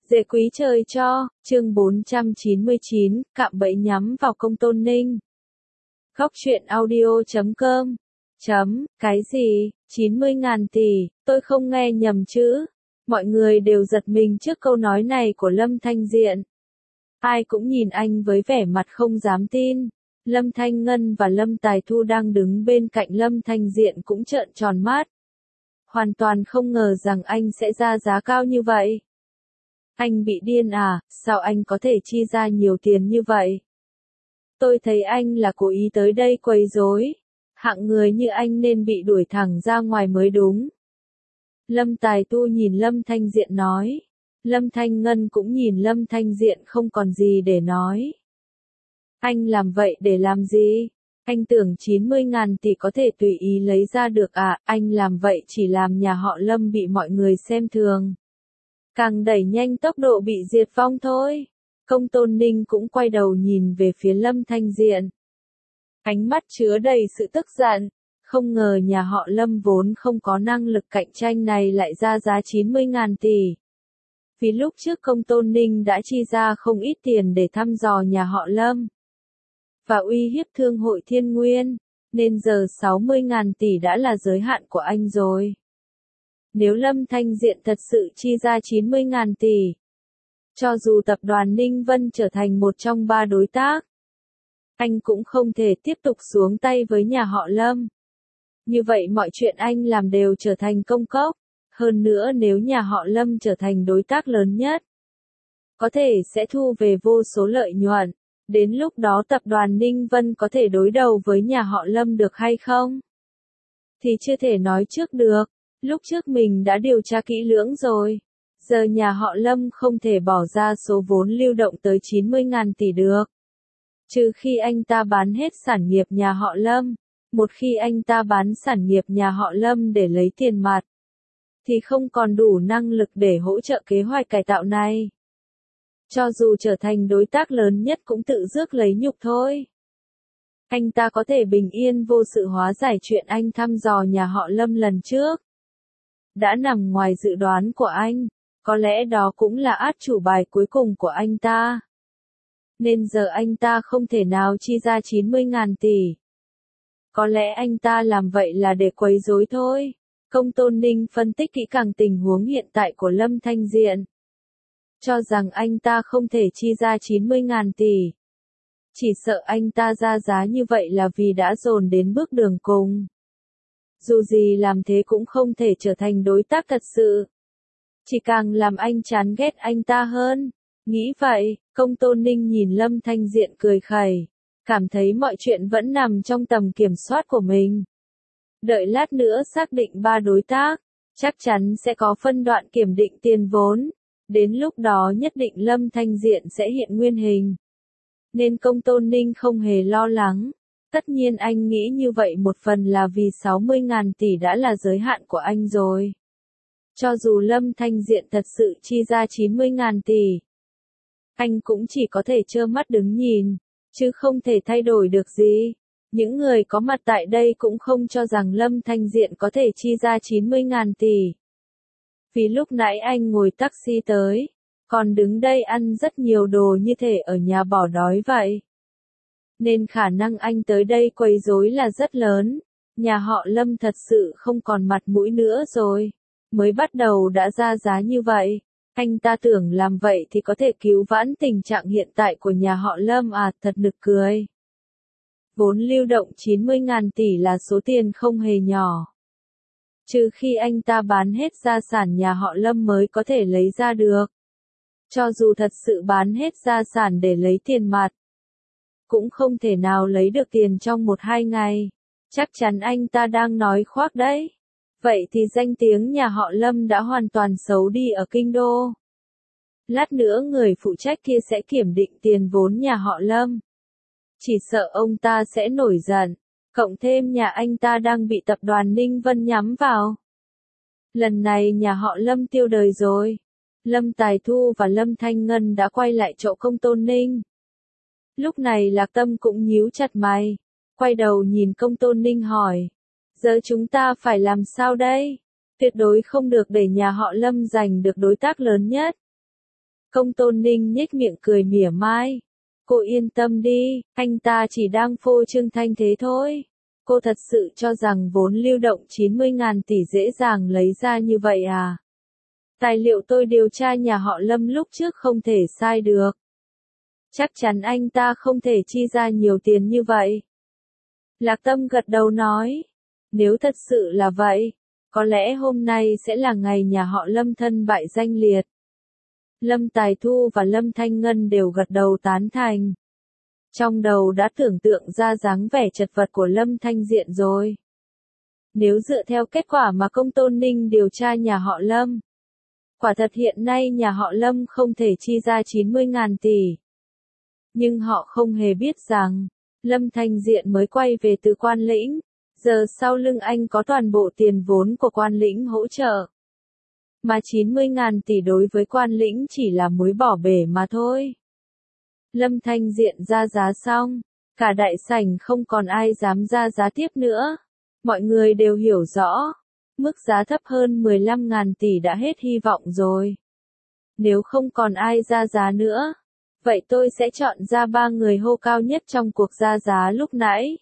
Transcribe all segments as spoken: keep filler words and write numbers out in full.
Dễ quý trời cho, chương bốn trăm chín mươi chín, cạm bẫy nhắm vào Công Tôn Ninh. Góc truyện audio chấm com. Chấm, cái gì, chín mươi ngàn tỷ, tôi không nghe nhầm chứ. Mọi người đều giật mình trước câu nói này của Lâm Thanh Diện. Ai cũng nhìn anh với vẻ mặt không dám tin. Lâm Thanh Ngân và Lâm Tài Thu đang đứng bên cạnh Lâm Thanh Diện cũng trợn tròn mắt. Hoàn toàn không ngờ rằng anh sẽ ra giá cao như vậy. Anh bị điên à, sao anh có thể chi ra nhiều tiền như vậy? Tôi thấy anh là cố ý tới đây quấy rối. Hạng người như anh nên bị đuổi thẳng ra ngoài mới đúng. Lâm Tài Tu nhìn Lâm Thanh Diện nói. Lâm Thanh Ngân cũng nhìn Lâm Thanh Diện không còn gì để nói. Anh làm vậy để làm gì? Anh tưởng chín mươi ngàn tỷ có thể tùy ý lấy ra được à, anh làm vậy chỉ làm nhà họ Lâm bị mọi người xem thường. Càng đẩy nhanh tốc độ bị diệt vong thôi. Công Tôn Ninh cũng quay đầu nhìn về phía Lâm Thanh Diện. Ánh mắt chứa đầy sự tức giận. Không ngờ nhà họ Lâm vốn không có năng lực cạnh tranh này lại ra giá chín mươi ngàn tỷ. Vì lúc trước Công Tôn Ninh đã chi ra không ít tiền để thăm dò nhà họ Lâm. Và uy hiếp thương hội Thiên Nguyên. Nên giờ sáu mươi ngàn tỷ đã là giới hạn của anh rồi. Nếu Lâm Thanh Diện thật sự chi ra chín mươi ngàn tỷ, cho dù tập đoàn Ninh Vân trở thành một trong ba đối tác, anh cũng không thể tiếp tục xuống tay với nhà họ Lâm. Như vậy mọi chuyện anh làm đều trở thành công cốc. Hơn nữa nếu nhà họ Lâm trở thành đối tác lớn nhất, có thể sẽ thu về vô số lợi nhuận. Đến lúc đó tập đoàn Ninh Vân có thể đối đầu với nhà họ Lâm được hay không? Thì chưa thể nói trước được. Lúc trước mình đã điều tra kỹ lưỡng rồi. Giờ nhà họ Lâm không thể bỏ ra số vốn lưu động tới chín mươi ngàn tỷ được. Trừ khi anh ta bán hết sản nghiệp nhà họ Lâm. Một khi anh ta bán sản nghiệp nhà họ Lâm để lấy tiền mặt, thì không còn đủ năng lực để hỗ trợ kế hoạch cải tạo này. Cho dù trở thành đối tác lớn nhất cũng tự rước lấy nhục thôi. Anh ta có thể bình yên vô sự hóa giải chuyện anh thăm dò nhà họ Lâm lần trước. Đã nằm ngoài dự đoán của anh, có lẽ đó cũng là át chủ bài cuối cùng của anh ta. Nên giờ anh ta không thể nào chi ra chín mươi ngàn tỷ. Có lẽ anh ta làm vậy là để quấy rối thôi. Công Tôn Ninh phân tích kỹ càng tình huống hiện tại của Lâm Thanh Diện. Cho rằng anh ta không thể chi ra chín mươi ngàn tỷ. Chỉ sợ anh ta ra giá như vậy là vì đã dồn đến bước đường cùng. Dù gì làm thế cũng không thể trở thành đối tác thật sự. Chỉ càng làm anh chán ghét anh ta hơn. Nghĩ vậy, Công Tôn Ninh nhìn Lâm Thanh Diện cười khẩy. Cảm thấy mọi chuyện vẫn nằm trong tầm kiểm soát của mình. Đợi lát nữa xác định ba đối tác, chắc chắn sẽ có phân đoạn kiểm định tiền vốn. Đến lúc đó nhất định Lâm Thanh Diện sẽ hiện nguyên hình. Nên Công Tôn Ninh không hề lo lắng. Tất nhiên anh nghĩ như vậy một phần là vì sáu mươi ngàn tỷ đã là giới hạn của anh rồi. Cho dù Lâm Thanh Diện thật sự chi ra chín mươi ngàn tỷ, anh cũng chỉ có thể trơ mắt đứng nhìn, chứ không thể thay đổi được gì. Những người có mặt tại đây cũng không cho rằng Lâm Thanh Diện có thể chi ra chín mươi ngàn tỷ. Vì lúc nãy anh ngồi taxi tới, còn đứng đây ăn rất nhiều đồ như thể ở nhà bỏ đói vậy. Nên khả năng anh tới đây quấy rối là rất lớn. Nhà họ Lâm thật sự không còn mặt mũi nữa rồi. Mới bắt đầu đã ra giá như vậy. Anh ta tưởng làm vậy thì có thể cứu vãn tình trạng hiện tại của nhà họ Lâm à, thật nực cười. Vốn lưu động chín mươi ngàn tỷ là số tiền không hề nhỏ. Trừ khi anh ta bán hết gia sản nhà họ Lâm mới có thể lấy ra được. Cho dù thật sự bán hết gia sản để lấy tiền mặt, cũng không thể nào lấy được tiền trong một hai ngày. Chắc chắn anh ta đang nói khoác đấy. Vậy thì danh tiếng nhà họ Lâm đã hoàn toàn xấu đi ở kinh đô. Lát nữa người phụ trách kia sẽ kiểm định tiền vốn nhà họ Lâm. Chỉ sợ ông ta sẽ nổi giận. Cộng thêm nhà anh ta đang bị tập đoàn Ninh Vân nhắm vào. Lần này nhà họ Lâm tiêu đời rồi. Lâm Tài Thu và Lâm Thanh Ngân đã quay lại chỗ Công Tôn Ninh. Lúc này Lạc Tâm cũng nhíu chặt mày. Quay đầu nhìn Công Tôn Ninh hỏi. Giờ chúng ta phải làm sao đây? Tuyệt đối không được để nhà họ Lâm giành được đối tác lớn nhất. Công Tôn Ninh nhếch miệng cười mỉa mai. Cô yên tâm đi, anh ta chỉ đang phô trương thanh thế thôi. Cô thật sự cho rằng vốn lưu động chín mươi ngàn tỷ dễ dàng lấy ra như vậy à? Tài liệu tôi điều tra nhà họ Lâm lúc trước không thể sai được. Chắc chắn anh ta không thể chi ra nhiều tiền như vậy. Lạc Tâm gật đầu nói. Nếu thật sự là vậy, có lẽ hôm nay sẽ là ngày nhà họ Lâm thân bại danh liệt. Lâm Tài Thu và Lâm Thanh Ngân đều gật đầu tán thành. Trong đầu đã tưởng tượng ra dáng vẻ chật vật của Lâm Thanh Diện rồi. Nếu dựa theo kết quả mà Công Tôn Ninh điều tra nhà họ Lâm, quả thật hiện nay nhà họ Lâm không thể chi ra chín mươi ngàn tỷ. Nhưng họ không hề biết rằng, Lâm Thanh Diện mới quay về từ Quan Lĩnh, giờ sau lưng anh có toàn bộ tiền vốn của Quan Lĩnh hỗ trợ. Mà chín mươi ngàn tỷ đối với Quan Lĩnh chỉ là muối bỏ bể mà thôi. Lâm Thanh Diện ra giá xong, cả đại sảnh không còn ai dám ra giá tiếp nữa. Mọi người đều hiểu rõ, mức giá thấp hơn mười lăm ngàn tỷ đã hết hy vọng rồi. Nếu không còn ai ra giá nữa, vậy tôi sẽ chọn ra ba người hô cao nhất trong cuộc ra giá lúc nãy.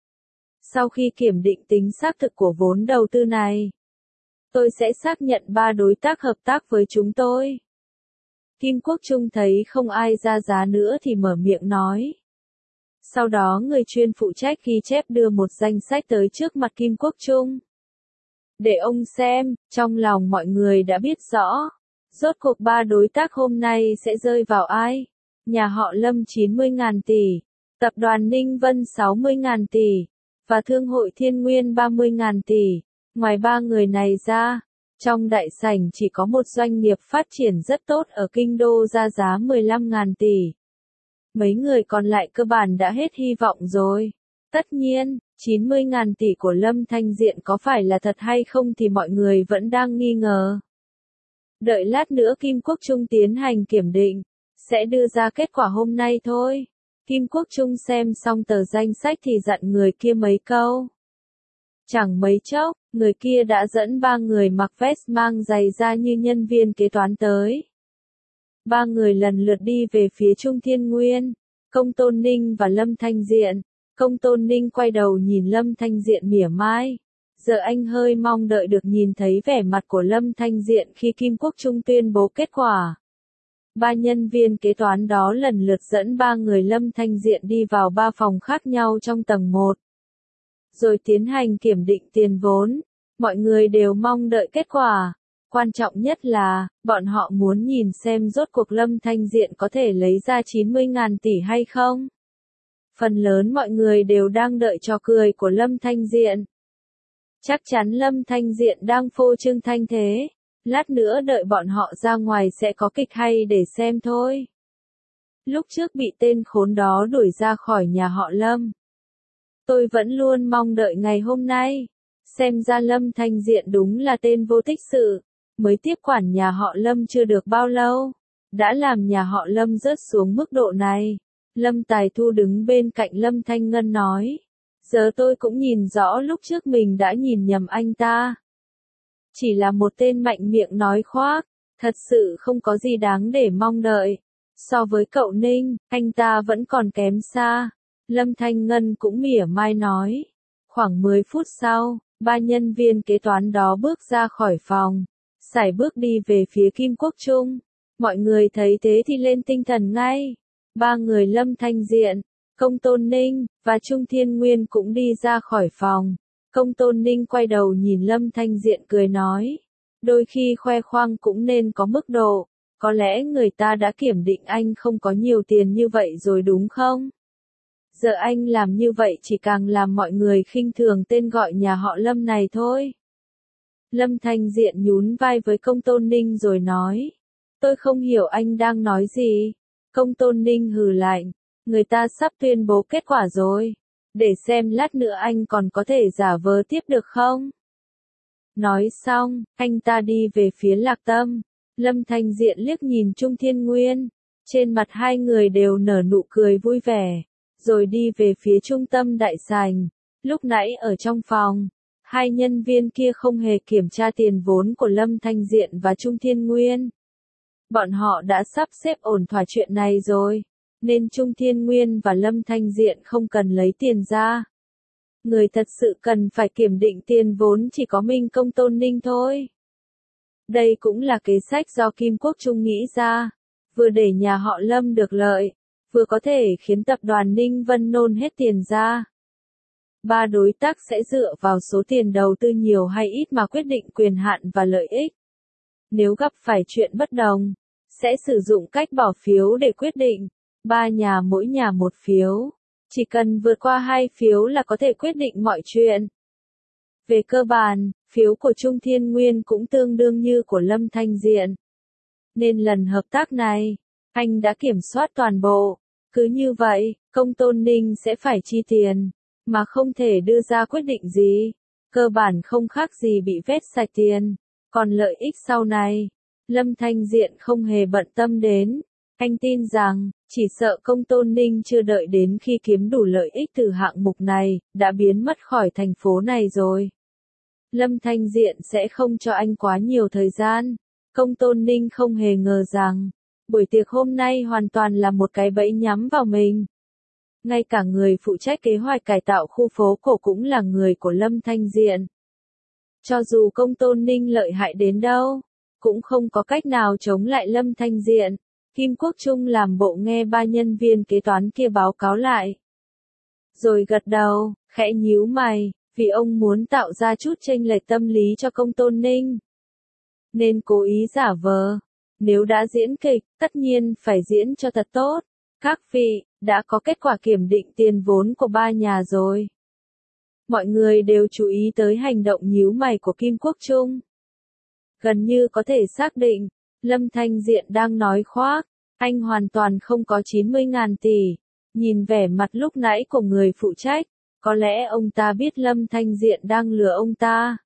Sau khi kiểm định tính xác thực của vốn đầu tư này, tôi sẽ xác nhận ba đối tác hợp tác với chúng tôi. Kim Quốc Trung thấy không ai ra giá nữa thì mở miệng nói. Sau đó người chuyên phụ trách ghi chép đưa một danh sách tới trước mặt Kim Quốc Trung. Để ông xem, trong lòng mọi người đã biết rõ. Rốt cuộc ba đối tác hôm nay sẽ rơi vào ai? Nhà họ Lâm chín mươi ngàn tỷ, tập đoàn Ninh Vân sáu mươi ngàn tỷ, và thương hội Thiên Nguyên ba mươi ngàn tỷ. Ngoài ba người này ra, trong đại sảnh chỉ có một doanh nghiệp phát triển rất tốt ở Kinh Đô ra giá mười lăm ngàn tỷ. Mấy người còn lại cơ bản đã hết hy vọng rồi. Tất nhiên, chín mươi ngàn tỷ của Lâm Thanh Diện có phải là thật hay không thì mọi người vẫn đang nghi ngờ. Đợi lát nữa Kim Quốc Trung tiến hành kiểm định, sẽ đưa ra kết quả hôm nay thôi. Kim Quốc Trung xem xong tờ danh sách thì dặn người kia mấy câu. Chẳng mấy chốc, người kia đã dẫn ba người mặc vest mang giày da như nhân viên kế toán tới. Ba người lần lượt đi về phía Trung Thiên Nguyên, Công Tôn Ninh và Lâm Thanh Diện. Công Tôn Ninh quay đầu nhìn Lâm Thanh Diện mỉa mai. Giờ anh hơi mong đợi được nhìn thấy vẻ mặt của Lâm Thanh Diện khi Kim Quốc Trung tuyên bố kết quả. Ba nhân viên kế toán đó lần lượt dẫn ba người Lâm Thanh Diện đi vào ba phòng khác nhau trong tầng một. Rồi tiến hành kiểm định tiền vốn. Mọi người đều mong đợi kết quả. Quan trọng nhất là, bọn họ muốn nhìn xem rốt cuộc Lâm Thanh Diện có thể lấy ra chín mươi ngàn tỷ hay không. Phần lớn mọi người đều đang đợi trò cười của Lâm Thanh Diện. Chắc chắn Lâm Thanh Diện đang phô trương thanh thế. Lát nữa đợi bọn họ ra ngoài sẽ có kịch hay để xem thôi. Lúc trước bị tên khốn đó đuổi ra khỏi nhà họ Lâm. Tôi vẫn luôn mong đợi ngày hôm nay. Xem ra Lâm Thanh Diện đúng là tên vô tích sự. Mới tiếp quản nhà họ Lâm chưa được bao lâu. Đã làm nhà họ Lâm rớt xuống mức độ này. Lâm Tài Thu đứng bên cạnh Lâm Thanh Ngân nói. Giờ tôi cũng nhìn rõ lúc trước mình đã nhìn nhầm anh ta. Chỉ là một tên mạnh miệng nói khoác. Thật sự không có gì đáng để mong đợi. So với cậu Ninh, anh ta vẫn còn kém xa. Lâm Thanh Ngân cũng mỉa mai nói. Khoảng mười phút sau, ba nhân viên kế toán đó bước ra khỏi phòng. Sải bước đi về phía Kim Quốc Trung. Mọi người thấy thế thì lên tinh thần ngay. Ba người Lâm Thanh Diện, Công Tôn Ninh, và Trung Thiên Nguyên cũng đi ra khỏi phòng. Công Tôn Ninh quay đầu nhìn Lâm Thanh Diện cười nói. Đôi khi khoe khoang cũng nên có mức độ. Có lẽ người ta đã kiểm định anh không có nhiều tiền như vậy rồi đúng không? Giờ anh làm như vậy chỉ càng làm mọi người khinh thường tên gọi nhà họ Lâm này thôi. Lâm Thanh Diện nhún vai với Công Tôn Ninh rồi nói. Tôi không hiểu anh đang nói gì. Công Tôn Ninh hừ lạnh. Người ta sắp tuyên bố kết quả rồi. Để xem lát nữa anh còn có thể giả vờ tiếp được không? Nói xong, anh ta đi về phía Lạc Tâm. Lâm Thanh Diện liếc nhìn Trung Thiên Nguyên. Trên mặt hai người đều nở nụ cười vui vẻ. Rồi đi về phía trung tâm đại sảnh. Lúc nãy ở trong phòng, hai nhân viên kia không hề kiểm tra tiền vốn của Lâm Thanh Diện và Trung Thiên Nguyên. Bọn họ đã sắp xếp ổn thỏa chuyện này rồi, nên Trung Thiên Nguyên và Lâm Thanh Diện không cần lấy tiền ra. Người thật sự cần phải kiểm định tiền vốn chỉ có mình Công Tôn Ninh thôi. Đây cũng là kế sách do Kim Quốc Trung nghĩ ra, vừa để nhà họ Lâm được lợi, vừa có thể khiến tập đoàn Ninh Vân nôn hết tiền ra. Ba đối tác sẽ dựa vào số tiền đầu tư nhiều hay ít mà quyết định quyền hạn và lợi ích. Nếu gặp phải chuyện bất đồng, sẽ sử dụng cách bỏ phiếu để quyết định, ba nhà mỗi nhà một phiếu. Chỉ cần vượt qua hai phiếu là có thể quyết định mọi chuyện. Về cơ bản, phiếu của Trung Thiên Nguyên cũng tương đương như của Lâm Thanh Diện. Nên lần hợp tác này, anh đã kiểm soát toàn bộ. Cứ như vậy, Công Tôn Ninh sẽ phải chi tiền, mà không thể đưa ra quyết định gì. Cơ bản không khác gì bị vét sạch tiền. Còn lợi ích sau này, Lâm Thanh Diện không hề bận tâm đến. Anh tin rằng, chỉ sợ Công Tôn Ninh chưa đợi đến khi kiếm đủ lợi ích từ hạng mục này, đã biến mất khỏi thành phố này rồi. Lâm Thanh Diện sẽ không cho anh quá nhiều thời gian. Công Tôn Ninh không hề ngờ rằng, buổi tiệc hôm nay hoàn toàn là một cái bẫy nhắm vào mình. Ngay cả người phụ trách kế hoạch cải tạo khu phố cổ cũng là người của Lâm Thanh Diện. Cho dù Công Tôn Ninh lợi hại đến đâu, cũng không có cách nào chống lại Lâm Thanh Diện. Kim Quốc Trung làm bộ nghe ba nhân viên kế toán kia báo cáo lại. Rồi gật đầu, khẽ nhíu mày, vì ông muốn tạo ra chút chênh lệch tâm lý cho Công Tôn Ninh. Nên cố ý giả vờ. Nếu đã diễn kịch, tất nhiên phải diễn cho thật tốt. Các vị, đã có kết quả kiểm định tiền vốn của ba nhà rồi. Mọi người đều chú ý tới hành động nhíu mày của Kim Quốc Trung. Gần như có thể xác định, Lâm Thanh Diện đang nói khoác, anh hoàn toàn không có chín mươi ngàn tỷ. Nhìn vẻ mặt lúc nãy của người phụ trách, có lẽ ông ta biết Lâm Thanh Diện đang lừa ông ta.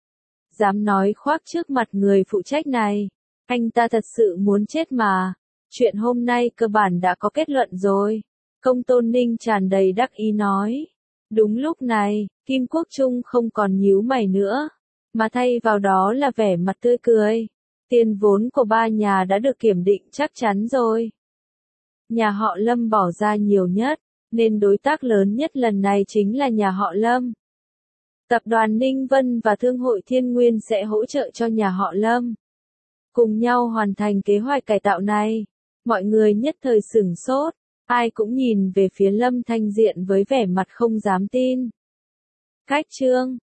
Dám nói khoác trước mặt người phụ trách này, anh ta thật sự muốn chết mà. Chuyện hôm nay cơ bản đã có kết luận rồi. Công Tôn Ninh tràn đầy đắc ý nói. Đúng lúc này, Kim Quốc Trung không còn nhíu mày nữa, mà thay vào đó là vẻ mặt tươi cười. Tiền vốn của ba nhà đã được kiểm định chắc chắn rồi. Nhà họ Lâm bỏ ra nhiều nhất, nên đối tác lớn nhất lần này chính là nhà họ Lâm. Tập đoàn Ninh Vân và Thương hội Thiên Nguyên sẽ hỗ trợ cho nhà họ Lâm. Cùng nhau hoàn thành kế hoạch cải tạo này. Mọi người nhất thời sửng sốt, ai cũng nhìn về phía Lâm Thanh Diện với vẻ mặt không dám tin. Cách chương